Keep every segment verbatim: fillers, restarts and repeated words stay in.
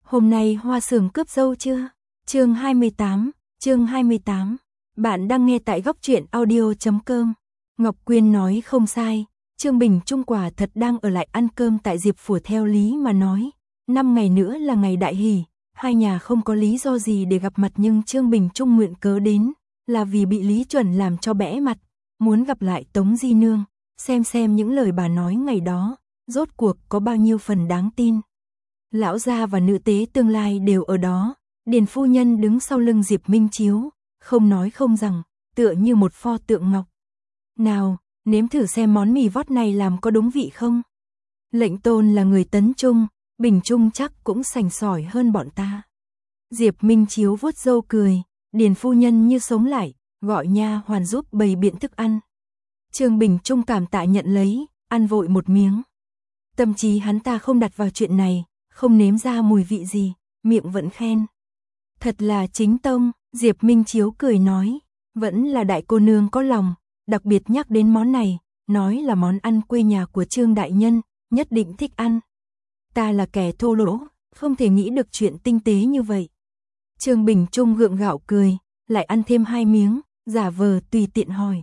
Hôm nay Hoa Sường cướp dâu chưa? Chương hai mươi tám, chương hai mươi tám. Bạn đang nghe tại góc truyện audio chấm com. Ngọc Quyên nói không sai, Trương Bình Trung quả thật đang ở lại ăn cơm tại Diệp Phủ theo lý mà nói. Năm ngày nữa là ngày đại hỷ, hai nhà không có lý do gì để gặp mặt nhưng Trương Bình Trung nguyện cớ đến, là vì bị Lý Chuẩn làm cho bẽ mặt, muốn gặp lại Tống Di Nương, xem xem những lời bà nói ngày đó, rốt cuộc có bao nhiêu phần đáng tin. Lão gia và nữ tế tương lai đều ở đó, Điền phu nhân đứng sau lưng Diệp Minh Chiếu, không nói không rằng, tựa như một pho tượng ngọc. Nào, nếm thử xem món mì vót này làm có đúng vị không? Lệnh Tôn là người Tấn Trung, Bình Trung chắc cũng sành sỏi hơn bọn ta. Diệp Minh Chiếu vuốt râu cười, Điền phu nhân như sống lại, gọi nha hoàn giúp bày biện thức ăn. Trương Bình Trung cảm tạ nhận lấy, ăn vội một miếng. Tâm trí hắn ta không đặt vào chuyện này, không nếm ra mùi vị gì, miệng vẫn khen. Thật là chính tông, Diệp Minh Chiếu cười nói, vẫn là đại cô nương có lòng, đặc biệt nhắc đến món này, nói là món ăn quê nhà của Trương đại nhân, nhất định thích ăn. Ta là kẻ thô lỗ, không thể nghĩ được chuyện tinh tế như vậy. Trương Bình Trung gượng gạo cười, lại ăn thêm hai miếng, giả vờ tùy tiện hỏi.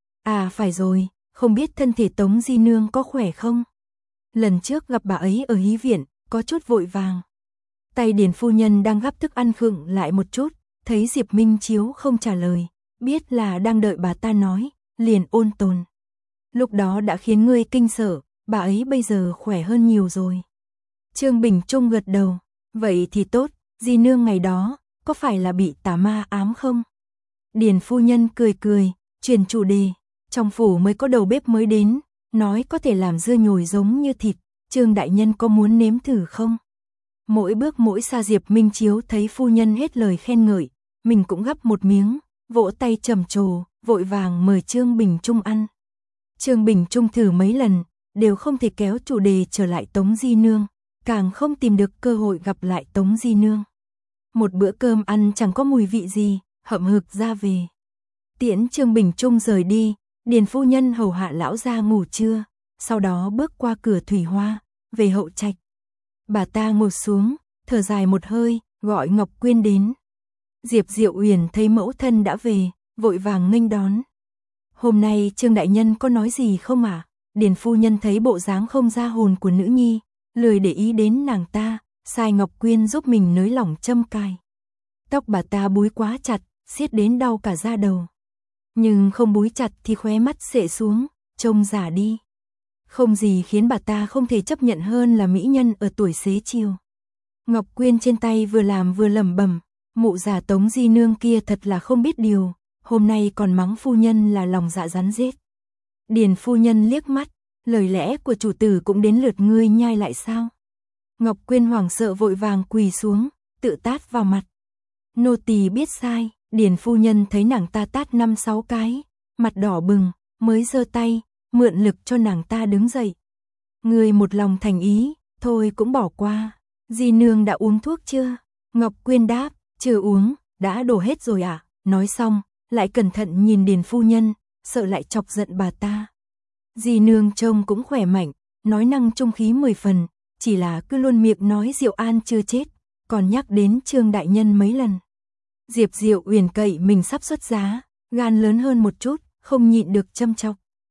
À phải rồi, không biết thân thể Tống Di Nương có khỏe không? Lần trước gặp bà ấy ở hí viện, có chút vội vàng. Tay Điền phu nhân đang gắp thức ăn khựng lại một chút, thấy Diệp Minh Chiếu không trả lời, biết là đang đợi bà ta nói, liền ôn tồn. Lúc đó đã khiến ngươi kinh sợ, bà ấy bây giờ khỏe hơn nhiều rồi. Trương Bình Trung gật đầu, vậy thì tốt, Di Nương ngày đó, có phải là bị tà ma ám không? Điền phu nhân cười cười, chuyển chủ đề, trong phủ mới có đầu bếp mới đến, nói có thể làm dưa nhồi giống như thịt, Trương đại nhân có muốn nếm thử không? Mỗi bước mỗi xa Diệp Minh Chiếu thấy phu nhân hết lời khen ngợi, mình cũng gắp một miếng, vỗ tay trầm trồ, vội vàng mời Trương Bình Trung ăn. Trương Bình Trung thử mấy lần, đều không thể kéo chủ đề trở lại Tống Di Nương, càng không tìm được cơ hội gặp lại Tống Di Nương. Một bữa cơm ăn chẳng có mùi vị gì, hậm hực ra về. Tiễn Trương Bình Trung rời đi, Điền phu nhân hầu hạ lão gia ngủ trưa, sau đó bước qua cửa thủy hoa, về hậu trạch. Bà ta ngồi xuống, thở dài một hơi, gọi Ngọc Quyên đến. Diệp Diệu Uyển thấy mẫu thân đã về, vội vàng nghênh đón. Hôm nay Trương đại nhân có nói gì không ạ? À? Điền phu nhân thấy bộ dáng không ra hồn của nữ nhi, lười để ý đến nàng ta, sai Ngọc Quyên giúp mình nới lỏng châm cài. Tóc bà ta búi quá chặt, siết đến đau cả da đầu. Nhưng không búi chặt thì khóe mắt xệ xuống, trông già đi. Không gì khiến bà ta không thể chấp nhận hơn là mỹ nhân ở tuổi xế chiều. Ngọc Quyên trên tay vừa làm vừa lẩm bẩm, mụ già Tống Di Nương kia thật là không biết điều, hôm nay còn mắng phu nhân là lòng dạ rắn rết. Điền phu nhân liếc mắt, lời lẽ của chủ tử cũng đến lượt ngươi nhai lại sao? Ngọc Quyên hoảng sợ vội vàng quỳ xuống, tự tát vào mặt. Nô tỳ biết sai, Điền phu nhân thấy nàng ta tát năm sáu cái, mặt đỏ bừng, mới giơ tay, mượn lực cho nàng ta đứng dậy. Người một lòng thành ý, thôi cũng bỏ qua. Di Nương đã uống thuốc chưa? Ngọc Quyên đáp, chưa uống, đã đổ hết rồi à? Nói xong, lại cẩn thận nhìn Điền phu nhân, sợ lại chọc giận bà ta. Di Nương trông cũng khỏe mạnh, nói năng trung khí mười phần, chỉ là cứ luôn miệng nói Diệu An chưa chết, còn nhắc đến Trương đại nhân mấy lần. Diệp Diệu Uyển cậy mình sắp xuất giá, gan lớn hơn một chút, không nhịn được châm chọc.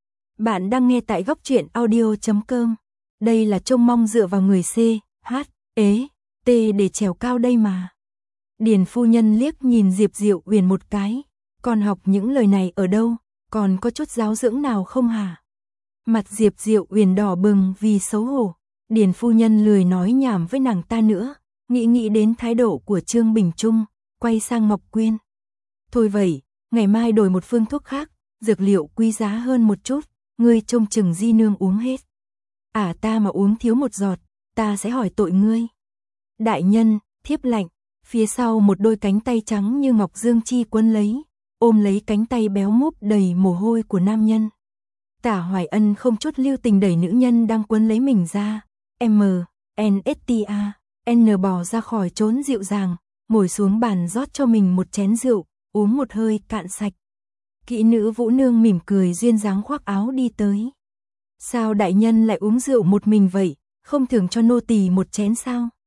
Bạn đang nghe tại góc truyện audio chấm com. Đây là trông mong dựa vào người C, H, ế, T để trèo cao đây mà. Điền phu nhân liếc nhìn Diệp Diệu Uyển một cái, còn học những lời này ở đâu, còn có chút giáo dưỡng nào không hả? Mặt Diệp Diệu Uyển đỏ bừng vì xấu hổ, Điền phu nhân lười nói nhảm với nàng ta nữa, nghĩ nghĩ đến thái độ của Trương Bình Trung, quay sang Ngọc Quyên. Thôi vậy, ngày mai đổi một phương thuốc khác, dược liệu quý giá hơn một chút, ngươi trông chừng Di Nương uống hết. À ta mà uống thiếu một giọt, ta sẽ hỏi tội ngươi. Đại nhân, thiếp lạnh, phía sau một đôi cánh tay trắng như ngọc dương chi quấn lấy, ôm lấy cánh tay béo múp đầy mồ hôi của nam nhân. Tả Hoài Ân không chút lưu tình đẩy nữ nhân đang quấn lấy mình ra, M, N S T A, N bò ra khỏi trốn dịu dàng, ngồi xuống bàn rót cho mình một chén rượu, uống một hơi cạn sạch. Kỹ nữ Vũ Nương mỉm cười duyên dáng khoác áo đi tới. Sao đại nhân lại uống rượu một mình vậy, không thưởng cho nô tỳ một chén sao?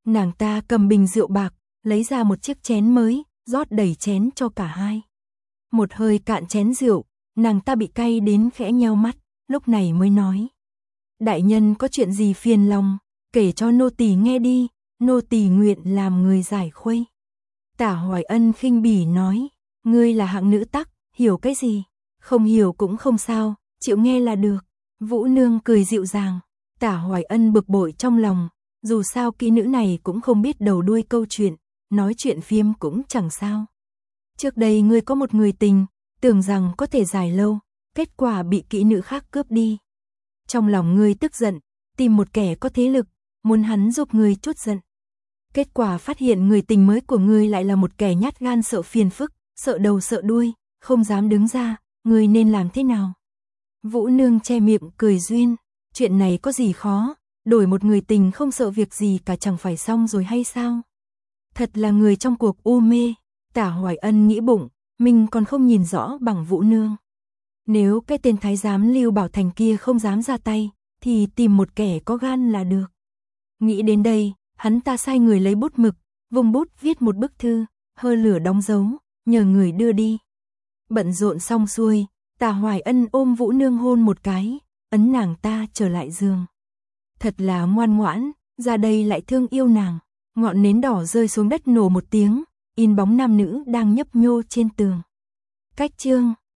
Nàng ta cầm bình rượu bạc, lấy ra một chiếc chén mới, rót đầy chén cho cả hai. Một hơi cạn chén rượu, nàng ta bị cay đến khẽ nheo mắt, lúc này mới nói. Đại nhân có chuyện gì phiền lòng, kể cho nô tỳ nghe đi, nô tỳ nguyện làm người giải khuây. Tả Hoài Ân khinh bỉ nói, ngươi là hạng nữ tắc, hiểu cái gì, không hiểu cũng không sao, chịu nghe là được. Vũ Nương cười dịu dàng, Tả Hoài Ân bực bội trong lòng, dù sao kỹ nữ này cũng không biết đầu đuôi câu chuyện, nói chuyện phiếm cũng chẳng sao. Trước đây ngươi có một người tình, tưởng rằng có thể dài lâu, kết quả bị kỹ nữ khác cướp đi. Trong lòng ngươi tức giận, tìm một kẻ có thế lực, muốn hắn giúp ngươi trút giận. Kết quả phát hiện người tình mới của ngươi lại là một kẻ nhát gan sợ phiền phức, sợ đầu sợ đuôi, không dám đứng ra, ngươi nên làm thế nào? Vũ Nương che miệng cười duyên, chuyện này có gì khó, đổi một người tình không sợ việc gì cả chẳng phải xong rồi hay sao? Thật là người trong cuộc u mê. Tả Hoài Ân nghĩ bụng, mình còn không nhìn rõ bằng Vũ Nương. Nếu cái tên thái giám Lưu Bảo Thành kia không dám ra tay, thì tìm một kẻ có gan là được. Nghĩ đến đây, hắn ta sai người lấy bút mực, vùng bút viết một bức thư, hơ lửa đóng dấu, nhờ người đưa đi. Bận rộn xong xuôi, Tả Hoài Ân ôm Vũ Nương hôn một cái, ấn nàng ta trở lại giường. Thật là ngoan ngoãn, ra đây lại thương yêu nàng. Ngọn nến đỏ rơi xuống đất nổ một tiếng, in bóng nam nữ đang nhấp nhô trên tường. Cách chương